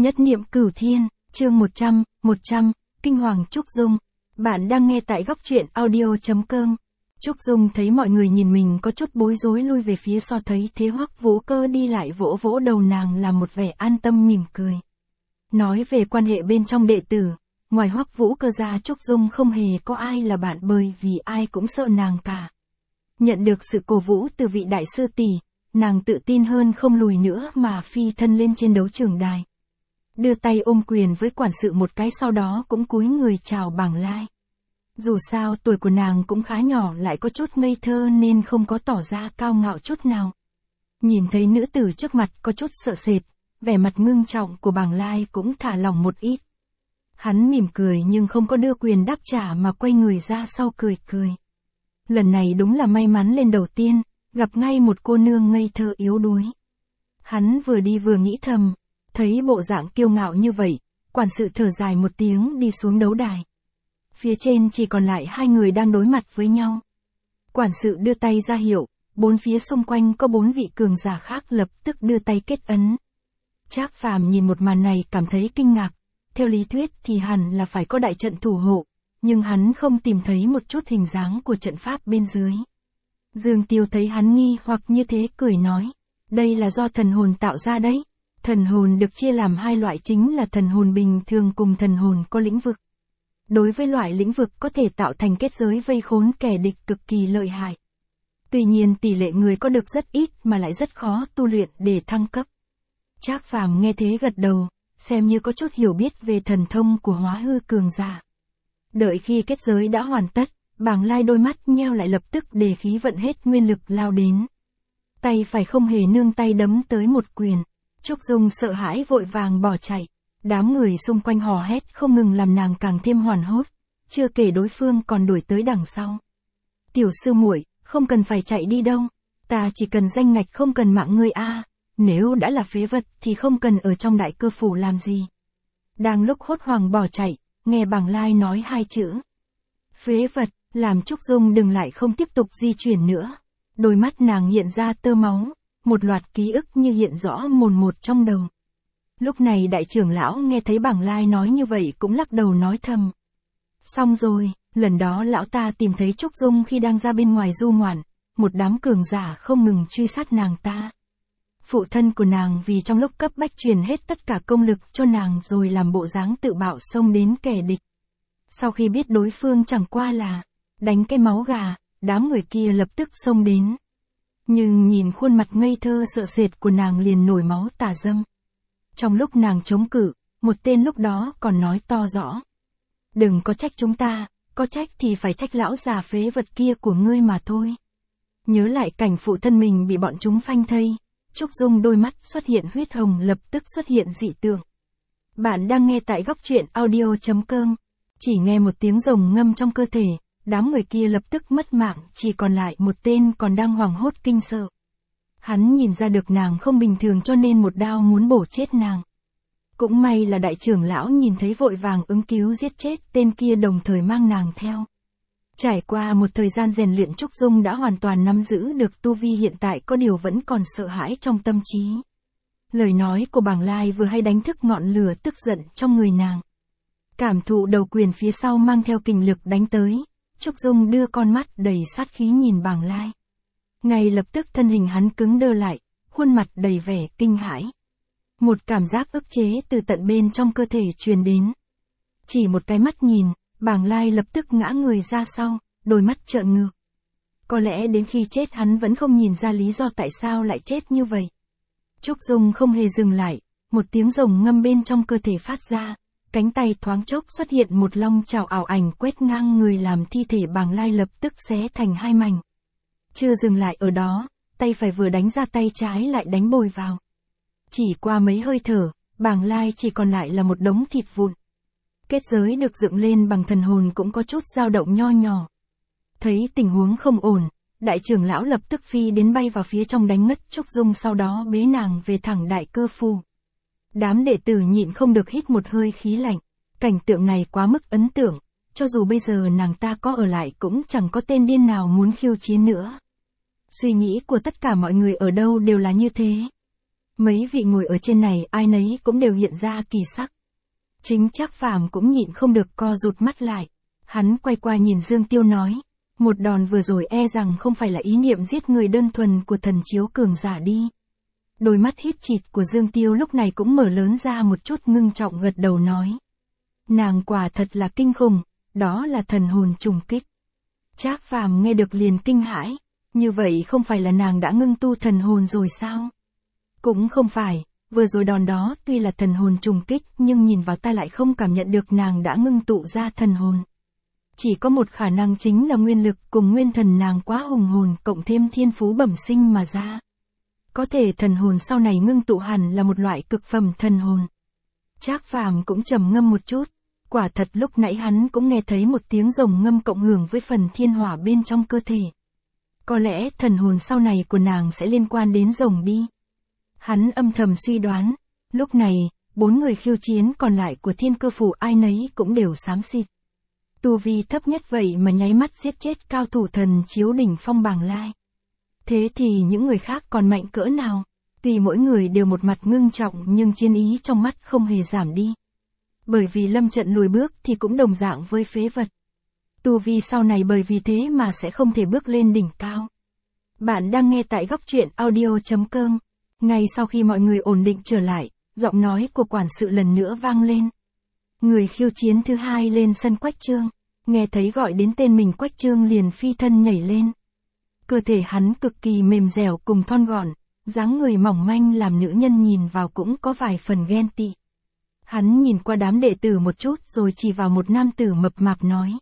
Nhất niệm cửu thiên, chương 100, Kinh Hoàng Trúc Dung. Bạn đang nghe tại góc truyện audio.com. Trúc Dung thấy mọi người nhìn mình có chút bối rối lui về phía sau, thấy thế Hoắc Vũ Cơ đi lại vỗ vỗ đầu nàng làm một vẻ an tâm mỉm cười. Nói về quan hệ bên trong đệ tử, ngoài Hoắc Vũ Cơ ra Trúc Dung không hề có ai là bạn, bởi vì ai cũng sợ nàng cả. Nhận được sự cổ vũ từ vị đại sư tỷ, nàng tự tin hơn không lùi nữa mà phi thân lên trên đấu trường đài. Đưa tay ôm quyền với quản sự một cái, sau đó cũng cúi người chào Bàng Lai. Dù sao tuổi của nàng cũng khá nhỏ, lại có chút ngây thơ nên không có tỏ ra cao ngạo chút nào. Nhìn thấy nữ tử trước mặt có chút sợ sệt, vẻ mặt ngưng trọng của Bàng Lai cũng thả lỏng một ít. Hắn mỉm cười nhưng không có đưa quyền đáp trả mà quay người ra sau cười cười. Lần này đúng là may mắn lên đầu tiên, gặp ngay một cô nương ngây thơ yếu đuối. Hắn vừa đi vừa nghĩ thầm, thấy bộ dạng kiêu ngạo như vậy, quản sự thở dài một tiếng đi xuống đấu đài. Phía trên chỉ còn lại hai người đang đối mặt với nhau. Quản sự đưa tay ra hiệu, bốn phía xung quanh có bốn vị cường giả khác lập tức đưa tay kết ấn. Trác Phàm nhìn một màn này cảm thấy kinh ngạc, theo lý thuyết thì hẳn là phải có đại trận thủ hộ, nhưng hắn không tìm thấy một chút hình dáng của trận pháp bên dưới. Dương Tiêu thấy hắn nghi hoặc như thế cười nói, đây là do thần hồn tạo ra đấy. Thần hồn được chia làm hai loại, chính là thần hồn bình thường cùng thần hồn có lĩnh vực. Đối với loại lĩnh vực có thể tạo thành kết giới vây khốn kẻ địch cực kỳ lợi hại. Tuy nhiên tỷ lệ người có được rất ít mà lại rất khó tu luyện để thăng cấp. Trác Phàm nghe thế gật đầu, xem như có chút hiểu biết về thần thông của hóa hư cường giả. Đợi khi kết giới đã hoàn tất, Bàng Lai đôi mắt nheo lại, lập tức đề khí vận hết nguyên lực lao đến. Tay phải không hề nương tay đấm tới một quyền. Trúc Dung sợ hãi vội vàng bỏ chạy. Đám người xung quanh hò hét không ngừng làm nàng càng thêm hoảng hốt. Chưa kể đối phương còn đuổi tới đằng sau. Tiểu sư muội, không cần phải chạy đi đâu. Ta chỉ cần danh ngạch, không cần mạng ngươi a. Nếu đã là phế vật thì không cần ở trong đại cơ phủ làm gì. Đang lúc hốt hoảng bỏ chạy, nghe Bàng Lai nói hai chữ phế vật, làm Trúc Dung đừng lại không tiếp tục di chuyển nữa. Đôi mắt nàng hiện ra tơ máu. Một loạt ký ức như hiện rõ mồn một trong đầu. Lúc này đại trưởng lão nghe thấy Bàng Lai nói như vậy cũng lắc đầu nói thầm. Xong rồi, lần đó lão ta tìm thấy Trúc Dung khi đang ra bên ngoài du ngoạn, một đám cường giả không ngừng truy sát nàng ta. Phụ thân của nàng vì trong lúc cấp bách truyền hết tất cả công lực cho nàng rồi làm bộ dáng tự bạo xông đến kẻ địch. Sau khi biết đối phương chẳng qua là đánh cái máu gà, đám người kia lập tức xông đến. Nhưng nhìn khuôn mặt ngây thơ sợ sệt của nàng liền nổi máu tà dâm. Trong lúc nàng chống cự, một tên lúc đó còn nói to rõ. Đừng có trách chúng ta, có trách thì phải trách lão già phế vật kia của ngươi mà thôi. Nhớ lại cảnh phụ thân mình bị bọn chúng phanh thây, Trúc Dung đôi mắt xuất hiện huyết hồng, lập tức xuất hiện dị tượng. Bạn đang nghe tại góc truyện audio.com. Chỉ nghe một tiếng rồng ngâm trong cơ thể. Đám người kia lập tức mất mạng, chỉ còn lại một tên còn đang hoảng hốt kinh sợ. Hắn nhìn ra được nàng không bình thường cho nên một đao muốn bổ chết nàng. Cũng may là đại trưởng lão nhìn thấy vội vàng ứng cứu giết chết tên kia, đồng thời mang nàng theo. Trải qua một thời gian rèn luyện, Trúc Dung đã hoàn toàn nắm giữ được tu vi hiện tại, có điều vẫn còn sợ hãi trong tâm trí. Lời nói của Bàng Lai vừa hay đánh thức ngọn lửa tức giận trong người nàng. Cảm thụ đầu quyền phía sau mang theo kình lực đánh tới. Trúc Dung đưa con mắt đầy sát khí nhìn Bàng Lai. Ngay lập tức thân hình hắn cứng đơ lại, khuôn mặt đầy vẻ kinh hãi. Một cảm giác ức chế từ tận bên trong cơ thể truyền đến. Chỉ một cái mắt nhìn, Bàng Lai lập tức ngã người ra sau, đôi mắt trợn ngược. Có lẽ đến khi chết hắn vẫn không nhìn ra lý do tại sao lại chết như vậy. Trúc Dung không hề dừng lại, một tiếng rồng ngâm bên trong cơ thể phát ra. Cánh tay thoáng chốc xuất hiện một long chảo ảo ảnh quét ngang người, làm thi thể Bàng Lai lập tức xé thành hai mảnh. Chưa dừng lại ở đó, tay phải vừa đánh ra, tay trái lại đánh bồi vào. Chỉ qua mấy hơi thở, Bàng Lai chỉ còn lại là một đống thịt vụn. Kết giới được dựng lên bằng thần hồn cũng có chút dao động nho nhỏ. Thấy tình huống không ổn, đại trưởng lão lập tức phi đến bay vào phía trong đánh ngất Trúc Dung, sau đó bế nàng về thẳng đại cơ phủ. Đám đệ tử nhịn không được hít một hơi khí lạnh. Cảnh tượng này quá mức ấn tượng, cho dù bây giờ nàng ta có ở lại cũng chẳng có tên điên nào muốn khiêu chiến nữa. Suy nghĩ của tất cả mọi người ở đâu đều là như thế. Mấy vị ngồi ở trên này ai nấy cũng đều hiện ra kỳ sắc. Chính Trác Phàm cũng nhịn không được co rụt mắt lại. Hắn quay qua nhìn Dương Tiêu nói, một đòn vừa rồi e rằng không phải là ý niệm giết người đơn thuần của thần chiếu cường giả đi. Đôi mắt hít chịt của Dương Tiêu lúc này cũng mở lớn ra một chút, ngưng trọng gật đầu nói. Nàng quả thật là kinh khủng, đó là thần hồn trùng kích. Trác Phàm nghe được liền kinh hãi, như vậy không phải là nàng đã ngưng tu thần hồn rồi sao? Cũng không phải, vừa rồi đòn đó tuy là thần hồn trùng kích nhưng nhìn vào ta lại không cảm nhận được nàng đã ngưng tụ ra thần hồn. Chỉ có một khả năng chính là nguyên lực cùng nguyên thần nàng quá hùng hồn cộng thêm thiên phú bẩm sinh mà ra. Có thể thần hồn sau này ngưng tụ hẳn là một loại cực phẩm thần hồn. Trác Phàm cũng trầm ngâm một chút, quả thật lúc nãy hắn cũng nghe thấy một tiếng rồng ngâm cộng hưởng với phần thiên hỏa bên trong cơ thể. Có lẽ thần hồn sau này của nàng sẽ liên quan đến rồng đi. Hắn âm thầm suy đoán, lúc này, 4 người khiêu chiến còn lại của Thiên Cơ Phủ ai nấy cũng đều xám xịt. Tu vi thấp nhất vậy mà nháy mắt giết chết cao thủ thần chiếu đỉnh phong Bàng Lai. Thế thì những người khác còn mạnh cỡ nào? Tuy mỗi người đều một mặt ngưng trọng nhưng chiến ý trong mắt không hề giảm đi. Bởi vì lâm trận lùi bước thì cũng đồng dạng với phế vật. Tu vi sau này bởi vì thế mà sẽ không thể bước lên đỉnh cao. Bạn đang nghe tại góc truyện audio.com. Ngay sau khi mọi người ổn định trở lại, giọng nói của quản sự lần nữa vang lên. Người khiêu chiến thứ hai lên sân Quách Trương, nghe thấy gọi đến tên mình Quách Trương liền phi thân nhảy lên. Cơ thể hắn cực kỳ mềm dẻo cùng thon gọn, dáng người mỏng manh làm nữ nhân nhìn vào cũng có vài phần ghen tị. Hắn nhìn qua đám đệ tử một chút rồi chỉ vào một nam tử mập mạp nói.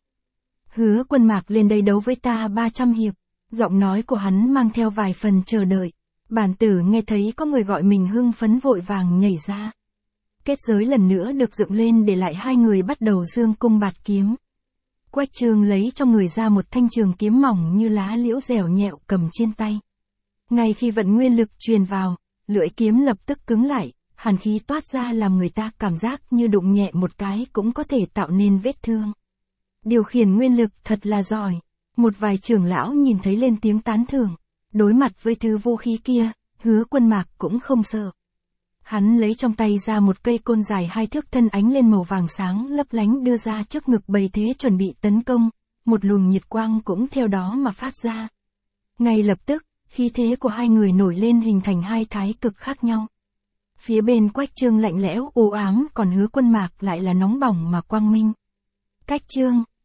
Hứa Quân Mạc lên đây đấu với ta 300 hiệp, giọng nói của hắn mang theo vài phần chờ đợi. Bản tử nghe thấy có người gọi mình hưng phấn vội vàng nhảy ra. Kết giới lần nữa được dựng lên để lại hai người bắt đầu dương cung bạt kiếm. Quách Trương lấy trong người ra một thanh trường kiếm mỏng như lá liễu dẻo nhẹo cầm trên tay. Ngay khi vận nguyên lực truyền vào, lưỡi kiếm lập tức cứng lại, hàn khí toát ra làm người ta cảm giác như đụng nhẹ một cái cũng có thể tạo nên vết thương. Điều khiển nguyên lực thật là giỏi. Một vài trưởng lão nhìn thấy lên tiếng tán thưởng. Đối mặt với thứ vũ khí kia, Hứa Quân Mạc cũng không sợ. Hắn lấy trong tay ra một cây côn dài 2 thước thân ánh lên màu vàng sáng lấp lánh đưa ra trước ngực bày thế chuẩn bị tấn công, một luồng nhiệt quang cũng theo đó mà phát ra. Ngay lập tức, khí thế của hai người nổi lên hình thành hai thái cực khác nhau. Phía bên Quách Trương lạnh lẽo u ám còn Hứa Quân Mạc lại là nóng bỏng mà quang minh. Cách Trương,